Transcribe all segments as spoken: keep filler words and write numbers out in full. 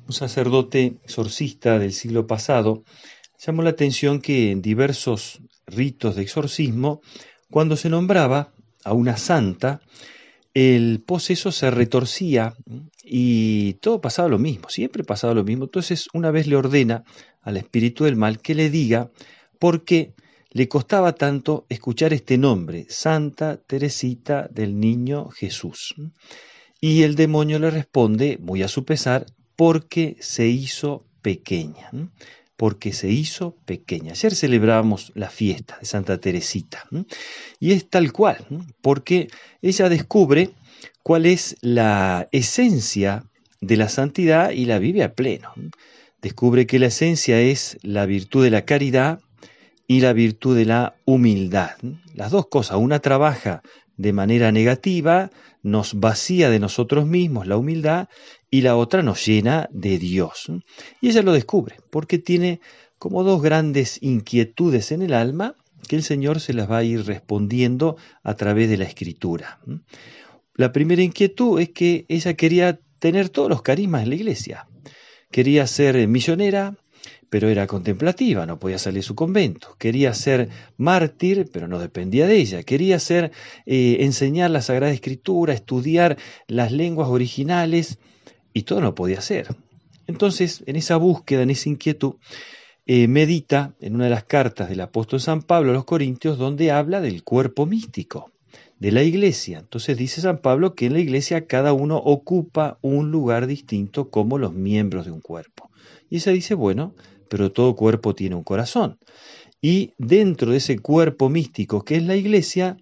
Un sacerdote exorcista del siglo pasado llamó la atención que en diversos ritos de exorcismo, cuando se nombraba a una santa, el poseso se retorcía y todo pasaba lo mismo, siempre pasaba lo mismo. Entonces una vez le ordena al espíritu del mal que le diga por qué le costaba tanto escuchar este nombre, Santa Teresita del Niño Jesús. Y el demonio le responde, muy a su pesar, porque se hizo pequeña, ¿m? Porque se hizo pequeña. Ayer celebrábamos la fiesta de Santa Teresita, ¿m? Y es tal cual, ¿m? Porque ella descubre cuál es la esencia de la santidad y la vive a pleno, ¿m? Descubre que la esencia es la virtud de la caridad y la virtud de la humildad. Las dos cosas, una trabaja de manera negativa, nos vacía de nosotros mismos la humildad, y la otra nos llena de Dios. Y ella lo descubre, porque tiene como dos grandes inquietudes en el alma que el Señor se las va a ir respondiendo a través de la Escritura. La primera inquietud es que ella quería tener todos los carismas en la iglesia. Quería ser misionera, pero era contemplativa, no podía salir de su convento. Quería ser mártir, pero no dependía de ella. Quería ser, eh, enseñar la Sagrada Escritura, estudiar las lenguas originales, y todo no podía ser. Entonces, en esa búsqueda, en esa inquietud, eh, medita en una de las cartas del apóstol San Pablo a los Corintios, donde habla del cuerpo místico de la iglesia. Entonces dice San Pablo que en la iglesia cada uno ocupa un lugar distinto como los miembros de un cuerpo. Y ella dice, bueno, pero todo cuerpo tiene un corazón. Y dentro de ese cuerpo místico que es la iglesia,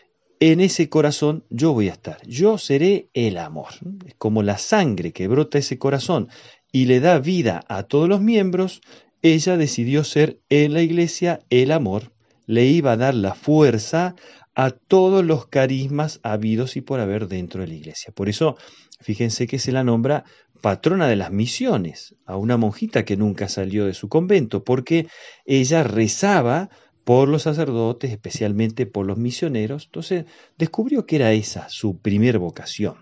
en ese corazón yo voy a estar. Yo seré el amor. Es como la sangre que brota ese corazón y le da vida a todos los miembros. Ella decidió ser en la iglesia el amor. Le iba a dar la fuerza a todos los carismas habidos y por haber dentro de la iglesia. Por eso, fíjense que se la nombra patrona de las misiones, a una monjita que nunca salió de su convento, porque ella rezaba por los sacerdotes, especialmente por los misioneros. Entonces descubrió que era esa su primer vocación.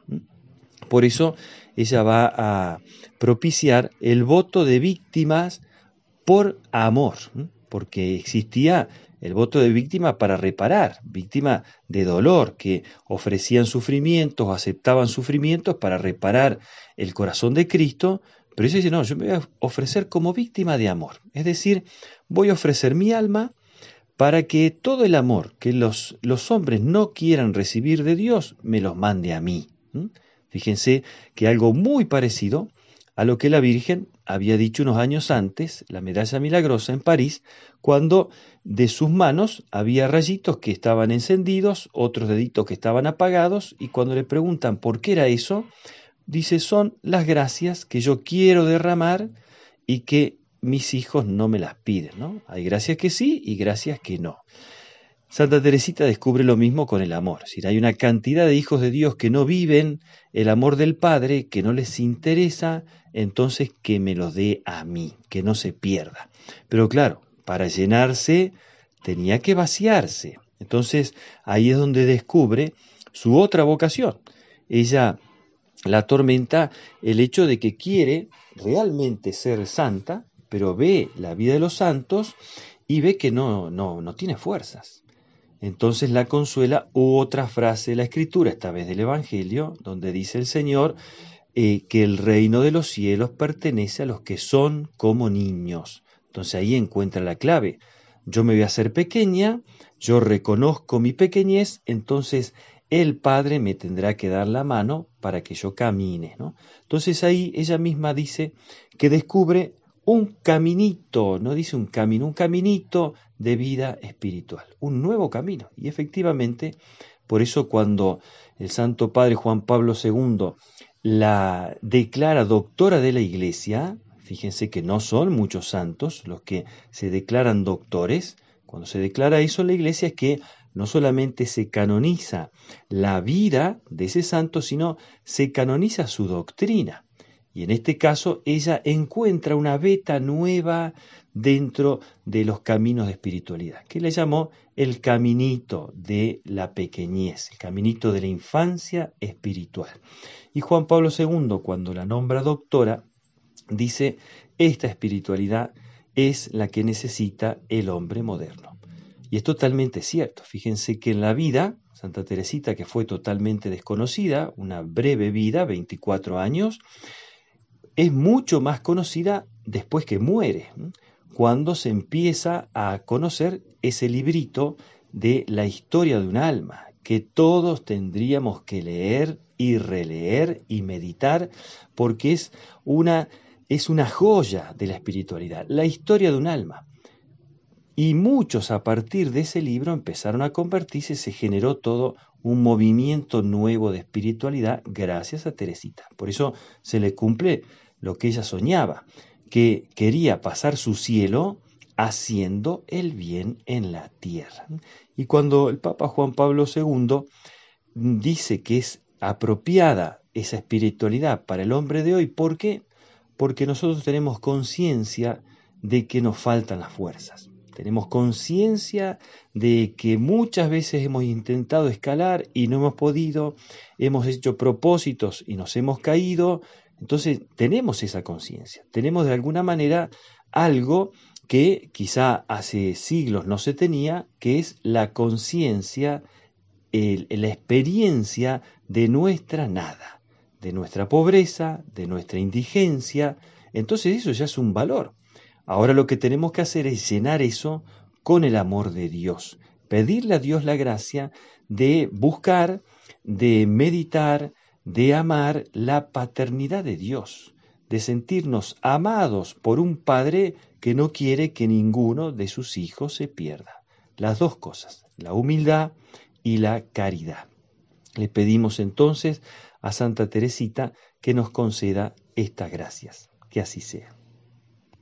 Por eso ella va a propiciar el voto de víctimas por amor, porque existía el voto de víctima para reparar, víctima de dolor, que ofrecían sufrimientos, aceptaban sufrimientos para reparar el corazón de Cristo. Pero ella dice, no, yo me voy a ofrecer como víctima de amor, es decir, voy a ofrecer mi alma para que todo el amor que los, los hombres no quieran recibir de Dios, me los mande a mí. ¿Mm? Fíjense que algo muy parecido a lo que la Virgen había dicho unos años antes, la medalla milagrosa en París, cuando de sus manos había rayitos que estaban encendidos, otros deditos que estaban apagados, y cuando le preguntan por qué era eso, dice, son las gracias que yo quiero derramar y que mis hijos no me las piden, ¿no? Hay gracias que sí y gracias que no. Santa Teresita descubre lo mismo con el amor. Es decir, hay una cantidad de hijos de Dios que no viven el amor del Padre, que no les interesa, entonces que me lo dé a mí, que no se pierda. Pero claro, para llenarse tenía que vaciarse. Entonces ahí es donde descubre su otra vocación. Ella la atormenta el hecho de que quiere realmente ser santa, pero ve la vida de los santos y ve que no, no, no tiene fuerzas. Entonces la consuela otra frase de la Escritura, esta vez del Evangelio, donde dice el Señor eh, que el reino de los cielos pertenece a los que son como niños. Entonces ahí encuentra la clave. Yo me voy a hacer pequeña, yo reconozco mi pequeñez, entonces el Padre me tendrá que dar la mano para que yo camine, ¿no? Entonces ahí ella misma dice que descubre un caminito, no dice un camino, un caminito de vida espiritual, un nuevo camino. Y efectivamente, por eso cuando el Santo Padre Juan Pablo segundo la declara doctora de la Iglesia, fíjense que no son muchos santos los que se declaran doctores. Cuando se declara eso en la Iglesia es que no solamente se canoniza la vida de ese santo, sino se canoniza su doctrina. Y en este caso ella encuentra una veta nueva dentro de los caminos de espiritualidad, que le llamó el caminito de la pequeñez, el caminito de la infancia espiritual. Y Juan Pablo segundo, cuando la nombra doctora, dice, esta espiritualidad es la que necesita el hombre moderno. Y es totalmente cierto. Fíjense que en la vida, Santa Teresita, que fue totalmente desconocida, una breve vida, veinticuatro años, es mucho más conocida después que muere, cuando se empieza a conocer ese librito de la historia de un alma, que todos tendríamos que leer y releer y meditar, porque es una, es una joya de la espiritualidad, la historia de un alma. Y muchos a partir de ese libro empezaron a convertirse, se generó todo un movimiento nuevo de espiritualidad gracias a Teresita. Por eso se le cumple lo que ella soñaba, que quería pasar su cielo haciendo el bien en la tierra. Y cuando el Papa Juan Pablo segundo dice que es apropiada esa espiritualidad para el hombre de hoy, ¿por qué? Porque nosotros tenemos conciencia de que nos faltan las fuerzas. Tenemos conciencia de que muchas veces hemos intentado escalar y no hemos podido, hemos hecho propósitos y nos hemos caído. Entonces tenemos esa conciencia, tenemos de alguna manera algo que quizá hace siglos no se tenía, que es la conciencia, la experiencia de nuestra nada, de nuestra pobreza, de nuestra indigencia. Entonces eso ya es un valor. Ahora lo que tenemos que hacer es llenar eso con el amor de Dios, pedirle a Dios la gracia de buscar, de meditar, de amar la paternidad de Dios, de sentirnos amados por un Padre que no quiere que ninguno de sus hijos se pierda. Las dos cosas, la humildad y la caridad. Le pedimos entonces a Santa Teresita que nos conceda estas gracias. Que así sea.